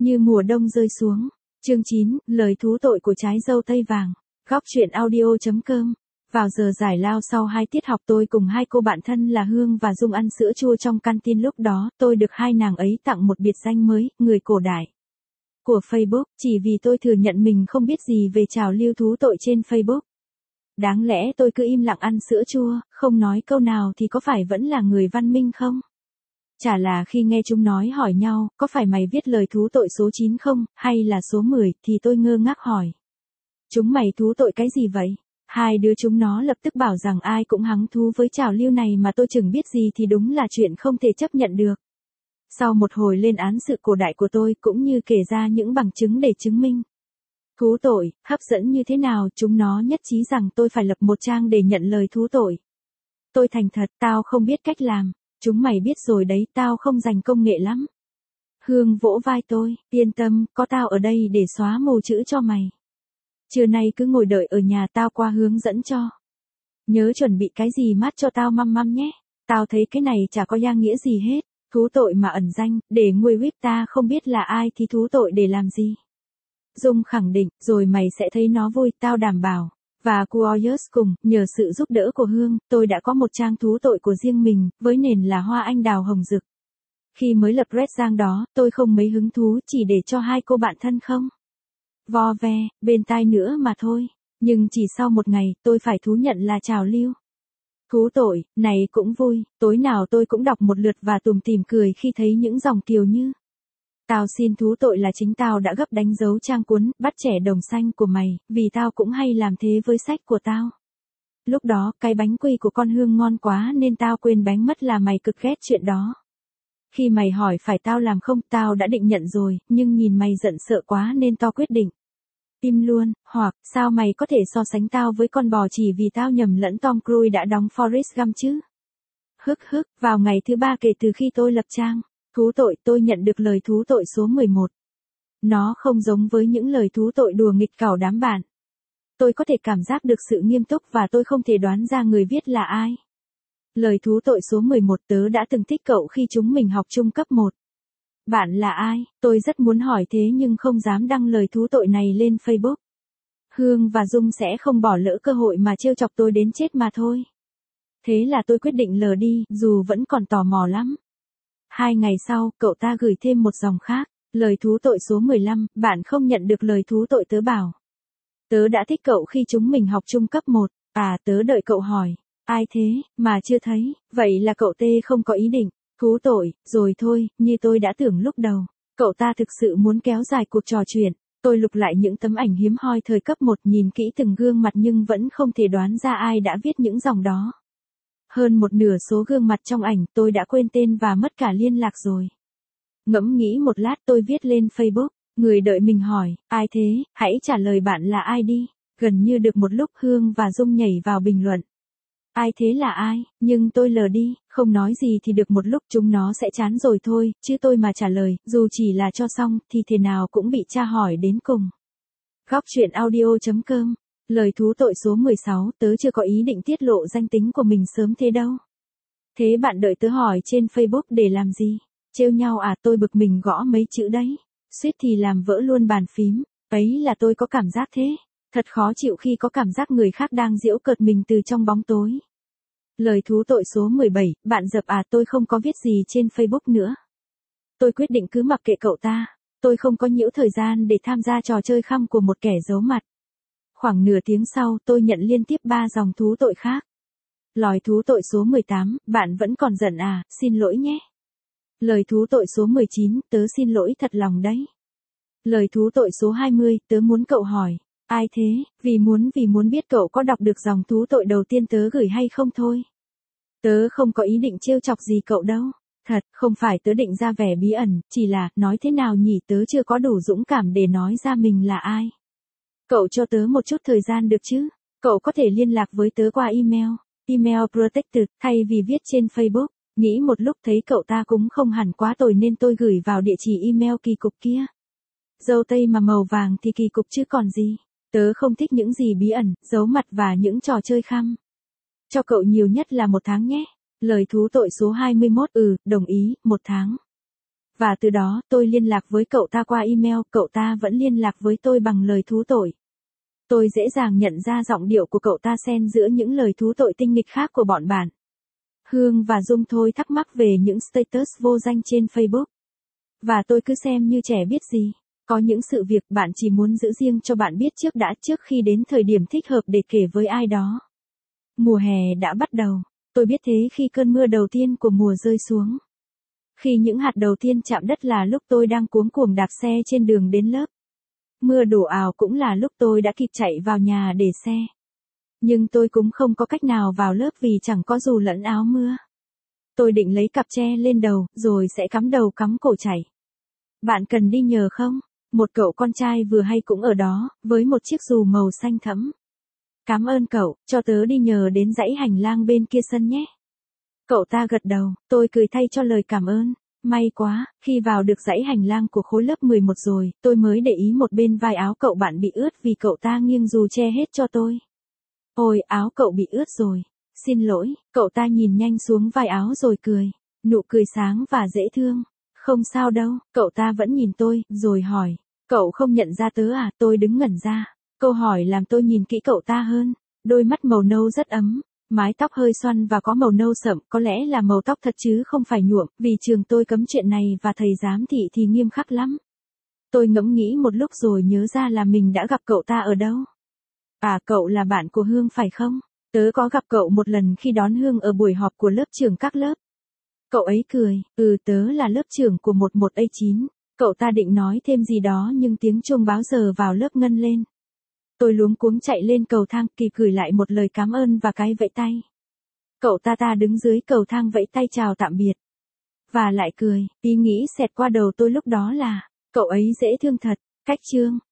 Như mùa đông rơi xuống. Chương 9, lời thú tội của trái dâu tây vàng. Góc truyện audio.com. Vào giờ giải lao sau 2 tiết học tôi cùng 2 cô bạn thân là Hương và Dung ăn sữa chua trong canteen lúc đó, tôi được 2 nàng ấy tặng một biệt danh mới, người cổ đại của Facebook, chỉ vì tôi thừa nhận mình không biết gì về trào lưu thú tội trên Facebook. Đáng lẽ tôi cứ im lặng ăn sữa chua, không nói câu nào thì có phải vẫn là người văn minh không? Chả là khi nghe chúng nói hỏi nhau, có phải mày viết lời thú tội số 9 không, hay là số 10, thì tôi ngơ ngác hỏi. Chúng mày thú tội cái gì vậy? 2 đứa chúng nó lập tức bảo rằng ai cũng hứng thú với trào lưu này mà tôi chẳng biết gì thì đúng là chuyện không thể chấp nhận được. Sau một hồi lên án sự cổ đại của tôi cũng như kể ra những bằng chứng để chứng minh thú tội, hấp dẫn như thế nào, chúng nó nhất trí rằng tôi phải lập một trang để nhận lời thú tội. Tôi thành thật, tao không biết cách làm. Chúng mày biết rồi đấy, tao không dành công nghệ lắm. Hương vỗ vai tôi, yên tâm, có tao ở đây để xóa mù chữ cho mày. Trưa nay cứ ngồi đợi ở nhà tao qua hướng dẫn cho. Nhớ chuẩn bị cái gì mát cho tao măm nhé. Tao thấy cái này chả có ý nghĩa gì hết. Thú tội mà ẩn danh, để nguôi whip ta không biết là ai thì thú tội để làm gì. Dung khẳng định, rồi mày sẽ thấy nó vui, tao đảm bảo. Và Curious cùng, nhờ sự giúp đỡ của Hương, tôi đã có một trang thú tội của riêng mình, với nền là hoa anh đào hồng rực. Khi mới lập red trang đó, tôi không mấy hứng thú, chỉ để cho 2 cô bạn thân không vo ve, bên tai nữa mà thôi. Nhưng chỉ sau một ngày, tôi phải thú nhận là trào lưu thú tội, này cũng vui, tối nào tôi cũng đọc một lượt và tủm tỉm cười khi thấy những dòng kiều như: Tao xin thú tội là chính tao đã gấp đánh dấu trang cuốn Bắt trẻ đồng xanh của mày, vì tao cũng hay làm thế với sách của tao. Lúc đó, cái bánh quy của con Hương ngon quá nên tao quên bánh mất là mày cực ghét chuyện đó. Khi mày hỏi phải tao làm không, tao đã định nhận rồi, nhưng nhìn mày giận sợ quá nên tao quyết định im luôn, hoặc, sao mày có thể so sánh tao với con bò chỉ vì tao nhầm lẫn Tom Cruise đã đóng Forrest Gump chứ? Vào ngày thứ 3 kể từ khi tôi lập trang thú tội, tôi nhận được lời thú tội số 11. Nó không giống với những lời thú tội đùa nghịch cảo đám bạn. Tôi có thể cảm giác được sự nghiêm túc và tôi không thể đoán ra người viết là ai. Lời thú tội số 11, tớ đã từng thích cậu khi chúng mình học chung cấp 1. Bạn là ai? Tôi rất muốn hỏi thế nhưng không dám đăng lời thú tội này lên Facebook. Hương và Dung sẽ không bỏ lỡ cơ hội mà trêu chọc tôi đến chết mà thôi. Thế là tôi quyết định lờ đi, dù vẫn còn tò mò lắm. 2 ngày sau, cậu ta gửi thêm một dòng khác. Lời thú tội số 15, bạn không nhận được lời thú tội tớ bảo. Tớ đã thích cậu khi chúng mình học chung cấp 1. À, tớ đợi cậu hỏi. Ai thế, mà chưa thấy, vậy là cậu tê không có ý định thú tội, rồi thôi, như tôi đã tưởng lúc đầu. Cậu ta thực sự muốn kéo dài cuộc trò chuyện. Tôi lục lại những tấm ảnh hiếm hoi thời cấp 1, nhìn kỹ từng gương mặt nhưng vẫn không thể đoán ra ai đã viết những dòng đó. Hơn một nửa số gương mặt trong ảnh tôi đã quên tên và mất cả liên lạc rồi. Ngẫm nghĩ một lát tôi viết lên Facebook. Người đợi mình hỏi, ai thế, hãy trả lời bạn là ai đi. Gần như được một lúc Hương và Dung nhảy vào bình luận. Ai thế là ai, nhưng tôi lờ đi, không nói gì thì được một lúc chúng nó sẽ chán rồi thôi, chứ tôi mà trả lời, dù chỉ là cho xong, thì thế nào cũng bị tra hỏi đến cùng. Góc truyện audio.com. Lời thú tội số 16, tớ chưa có ý định tiết lộ danh tính của mình sớm thế đâu. Thế bạn đợi tớ hỏi trên Facebook để làm gì? Trêu nhau à? Tôi bực mình gõ mấy chữ đấy. Suýt thì làm vỡ luôn bàn phím. Ấy là tôi có cảm giác thế. Thật khó chịu khi có cảm giác người khác đang giễu cợt mình từ trong bóng tối. Lời thú tội số 17, bạn dập à? Tôi không có viết gì trên Facebook nữa. Tôi quyết định cứ mặc kệ cậu ta. Tôi không có nhiễu thời gian để tham gia trò chơi khăm của một kẻ giấu mặt. Khoảng nửa tiếng sau, tôi nhận liên tiếp 3 dòng thú tội khác. Lời thú tội số 18, bạn vẫn còn giận à? Xin lỗi nhé. Lời thú tội số 19, tớ xin lỗi thật lòng đấy. Lời thú tội số 20, tớ muốn cậu hỏi. Ai thế, vì muốn biết cậu có đọc được dòng thú tội đầu tiên tớ gửi hay không thôi. Tớ không có ý định trêu chọc gì cậu đâu. Thật, không phải tớ định ra vẻ bí ẩn, chỉ là, nói thế nào nhỉ, tớ chưa có đủ dũng cảm để nói ra mình là ai. Cậu cho tớ một chút thời gian được chứ? Cậu có thể liên lạc với tớ qua email protected, thay vì viết trên Facebook. Nghĩ một lúc thấy cậu ta cũng không hẳn quá tồi nên tôi gửi vào địa chỉ email kỳ cục kia. Dâu tây mà màu vàng thì kỳ cục chứ còn gì. Tớ không thích những gì bí ẩn, giấu mặt và những trò chơi khăm. Cho cậu nhiều nhất là 1 tháng nhé. Lời thú tội số 21, đồng ý, 1 tháng. Và từ đó tôi liên lạc với cậu ta qua email, cậu ta vẫn liên lạc với tôi bằng lời thú tội. Tôi dễ dàng nhận ra giọng điệu của cậu ta xen giữa những lời thú tội tinh nghịch khác của bọn bạn. Hương và Dung thôi thắc mắc về những status vô danh trên Facebook. Và tôi cứ xem như trẻ biết gì. Có những sự việc bạn chỉ muốn giữ riêng cho bạn biết trước khi đến thời điểm thích hợp để kể với ai đó. Mùa hè đã bắt đầu. Tôi biết thế khi cơn mưa đầu tiên của mùa rơi xuống. Khi những hạt đầu tiên chạm đất là lúc tôi đang cuống cuồng đạp xe trên đường đến lớp. Mưa đổ ào cũng là lúc tôi đã kịp chạy vào nhà để xe. Nhưng tôi cũng không có cách nào vào lớp vì chẳng có dù lẫn áo mưa. Tôi định lấy cặp tre lên đầu, rồi sẽ cắm đầu cắm cổ chạy. Bạn cần đi nhờ không? Một cậu con trai vừa hay cũng ở đó, với một chiếc dù màu xanh thẫm. Cảm ơn cậu, cho tớ đi nhờ đến dãy hành lang bên kia sân nhé. Cậu ta gật đầu, tôi cười thay cho lời cảm ơn. May quá, khi vào được dãy hành lang của khối lớp 11 rồi, tôi mới để ý một bên vai áo cậu bạn bị ướt vì cậu ta nghiêng dù che hết cho tôi. Ôi, áo cậu bị ướt rồi. Xin lỗi, cậu ta nhìn nhanh xuống vai áo rồi cười. Nụ cười sáng và dễ thương. Không sao đâu, cậu ta vẫn nhìn tôi, rồi hỏi. Cậu không nhận ra tớ à? Tôi đứng ngẩn ra. Câu hỏi làm tôi nhìn kỹ cậu ta hơn. Đôi mắt màu nâu rất ấm. Mái tóc hơi xoăn và có màu nâu sậm, có lẽ là màu tóc thật chứ không phải nhuộm, vì trường tôi cấm chuyện này và thầy giám thị thì nghiêm khắc lắm. Tôi ngẫm nghĩ một lúc rồi nhớ ra là mình đã gặp cậu ta ở đâu. À, cậu là bạn của Hương phải không? Tớ có gặp cậu một lần khi đón Hương ở buổi họp của lớp trưởng các lớp. Cậu ấy cười, tớ là lớp trưởng của 11A9. Cậu ta định nói thêm gì đó nhưng tiếng chuông báo giờ vào lớp ngân lên. Tôi luống cuống chạy lên cầu thang, Kỳ gửi lại một lời cảm ơn và cái vẫy tay. Cậu ta đứng dưới cầu thang vẫy tay chào tạm biệt. Và lại cười, ý nghĩ xẹt qua đầu tôi lúc đó là, cậu ấy dễ thương thật. Cách chương